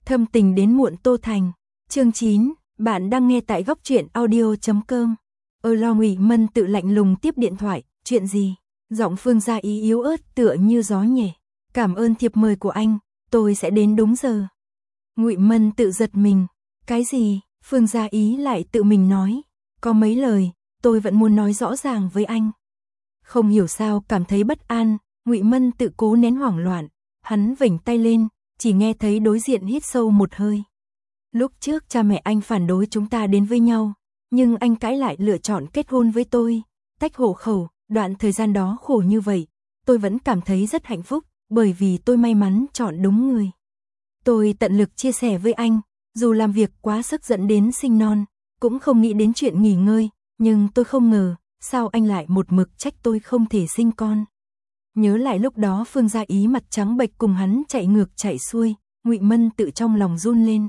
Thâm tình đến muộn Tô Thành. Chương 9, bạn đang nghe tại góc truyện audio.com. Lo Ngụy Mân tự lạnh lùng tiếp điện thoại, chuyện gì? Giọng Phương Gia Ý yếu ớt tựa như gió nhẹ. Cảm ơn thiệp mời của anh, tôi sẽ đến đúng giờ. Ngụy Mân tự giật mình. Cái gì? Phương Gia Ý lại tự mình nói. Có mấy lời, tôi vẫn muốn nói rõ ràng với anh. Không hiểu sao cảm thấy bất an, Ngụy Mân tự cố nén hoảng loạn. Hắn vểnh tay lên, chỉ nghe thấy đối diện hít sâu một hơi. Lúc trước cha mẹ anh phản đối chúng ta đến với nhau, nhưng anh cãi lại lựa chọn kết hôn với tôi, tách hộ khẩu, đoạn thời gian đó khổ như vậy, tôi vẫn cảm thấy rất hạnh phúc, bởi vì tôi may mắn chọn đúng người. Tôi tận lực chia sẻ với anh, dù làm việc quá sức dẫn đến sinh non, cũng không nghĩ đến chuyện nghỉ ngơi, nhưng tôi không ngờ, sao anh lại một mực trách tôi không thể sinh con. Nhớ lại lúc đó Phương Gia Ý mặt trắng bệch cùng hắn chạy ngược chạy xuôi, Ngụy Mân tự trong lòng run lên.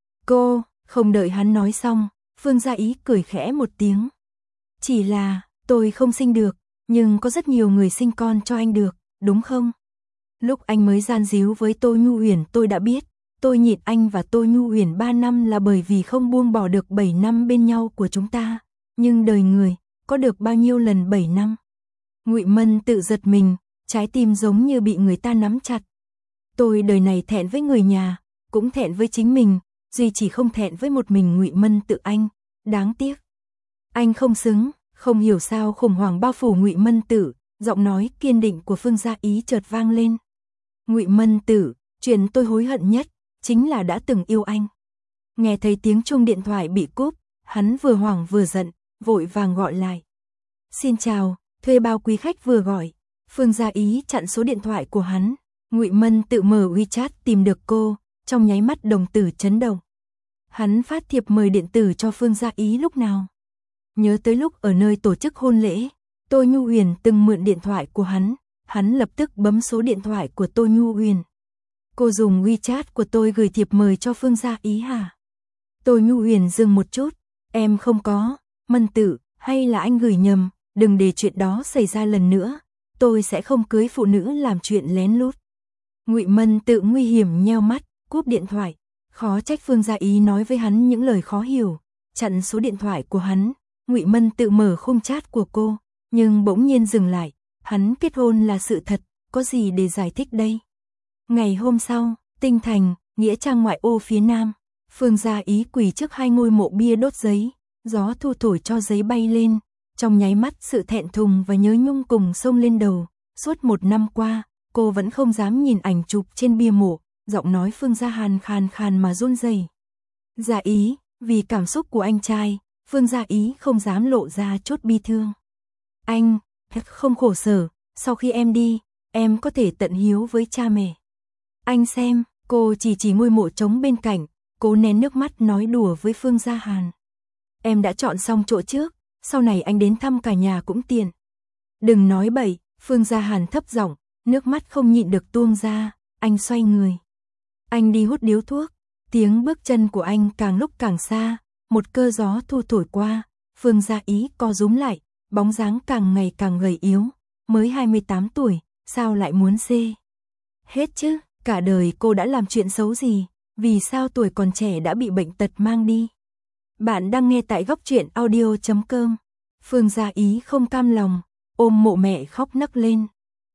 Cô, không đợi hắn nói xong, Phương Gia Ý cười khẽ một tiếng. Chỉ là, tôi không sinh được, nhưng có rất nhiều người sinh con cho anh được, đúng không? Lúc anh mới gian díu với Tô Nhu Uyển tôi đã biết, tôi nhịn anh và Tô Nhu Uyển 3 năm là bởi vì không buông bỏ được 7 năm bên nhau của chúng ta, nhưng đời người, có được bao nhiêu lần 7 năm? Ngụy Mân tự giật mình, trái tim giống như bị người ta nắm chặt. Tôi đời này thẹn với người nhà, cũng thẹn với chính mình, duy chỉ không thẹn với một mình Ngụy Mân tự anh, đáng tiếc. Anh không xứng, không hiểu sao khủng hoảng bao phủ Ngụy Mân Tử, giọng nói kiên định của Phương Gia Ý chợt vang lên. Ngụy Mân Tử, chuyện tôi hối hận nhất, chính là đã từng yêu anh. Nghe thấy tiếng chuông điện thoại bị cúp, hắn vừa hoảng vừa giận, vội vàng gọi lại. Xin chào, thuê bao quý khách vừa gọi. Phương Gia Ý chặn số điện thoại của hắn. Ngụy Mân tự mở WeChat tìm được cô, trong nháy mắt đồng tử chấn động. Hắn phát thiệp mời điện tử cho Phương Gia Ý lúc nào? Nhớ tới lúc ở nơi tổ chức hôn lễ, Tô Nhu Uyển từng mượn điện thoại của hắn lập tức bấm số điện thoại của Tô Nhu Uyển. Cô dùng WeChat của tôi gửi thiệp mời cho Phương Gia Ý hả? Tô Nhu Uyển dừng một chút, em không có, Mân Tử, hay là anh gửi nhầm, đừng để chuyện đó xảy ra lần nữa, tôi sẽ không cưới phụ nữ làm chuyện lén lút. Ngụy Mân tự nguy hiểm nheo mắt, cúp điện thoại, khó trách Phương Gia Ý nói với hắn những lời khó hiểu, chặn số điện thoại của hắn. Ngụy Mân tự mở khung chat của cô, nhưng bỗng nhiên dừng lại, hắn kết hôn là sự thật, có gì để giải thích đây? Ngày hôm sau, Tinh Thành, nghĩa trang ngoại ô phía nam, Phương Gia Ý quỳ trước 2 ngôi mộ bia đốt giấy, gió thu thổi cho giấy bay lên, trong nháy mắt sự thẹn thùng và nhớ nhung cùng xông lên đầu, suốt 1 năm qua, cô vẫn không dám nhìn ảnh chụp trên bia mộ, giọng nói Phương Gia Hàn khàn khàn mà run rẩy. Gia Ý, vì cảm xúc của anh trai, Phương Gia Ý không dám lộ ra chút bi thương. Anh, không khổ sở, sau khi em đi, em có thể tận hiếu với cha mẹ. Anh xem, cô chỉ ngôi mộ trống bên cạnh, cố nén nước mắt nói đùa với Phương Gia Hàn. Em đã chọn xong chỗ trước, sau này anh đến thăm cả nhà cũng tiện. Đừng nói bậy, Phương Gia Hàn thấp giọng, nước mắt không nhịn được tuôn ra, anh xoay người. Anh đi hút điếu thuốc, tiếng bước chân của anh càng lúc càng xa, một cơn gió thu thổi qua, Phương Gia Ý co rúm lại, bóng dáng càng ngày càng gầy yếu, mới 28 tuổi, sao lại muốn xê? Hết chứ, cả đời cô đã làm chuyện xấu gì, vì sao tuổi còn trẻ đã bị bệnh tật mang đi? Bạn đang nghe tại góc truyện audio.com. Phương Gia Ý không cam lòng, ôm mộ mẹ khóc nấc lên.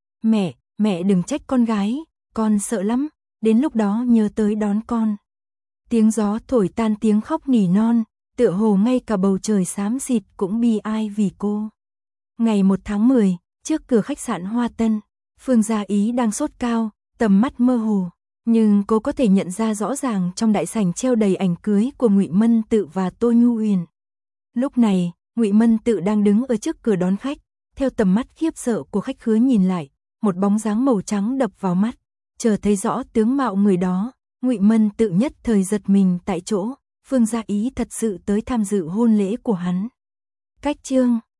Mẹ đừng trách con gái, con sợ lắm, đến lúc đó nhớ tới đón con. Tiếng gió thổi tan tiếng khóc nỉ non, tựa hồ ngay cả bầu trời xám xịt cũng bi ai vì cô. Ngày 1 tháng 10, trước cửa khách sạn Hoa Tân, Phương Gia Ý đang sốt cao, tầm mắt mơ hồ, nhưng cô có thể nhận ra rõ ràng trong đại sảnh treo đầy ảnh cưới của Ngụy Mân Tự và Tô Nhu Uyển. Lúc này, Ngụy Mân Tự đang đứng ở trước cửa đón khách, theo tầm mắt khiếp sợ của khách khứa nhìn lại, một bóng dáng màu trắng đập vào mắt, chờ thấy rõ tướng mạo người đó, Ngụy Mân Tự nhất thời giật mình tại chỗ, Phương Gia Ý thật sự tới tham dự hôn lễ của hắn. Cách chương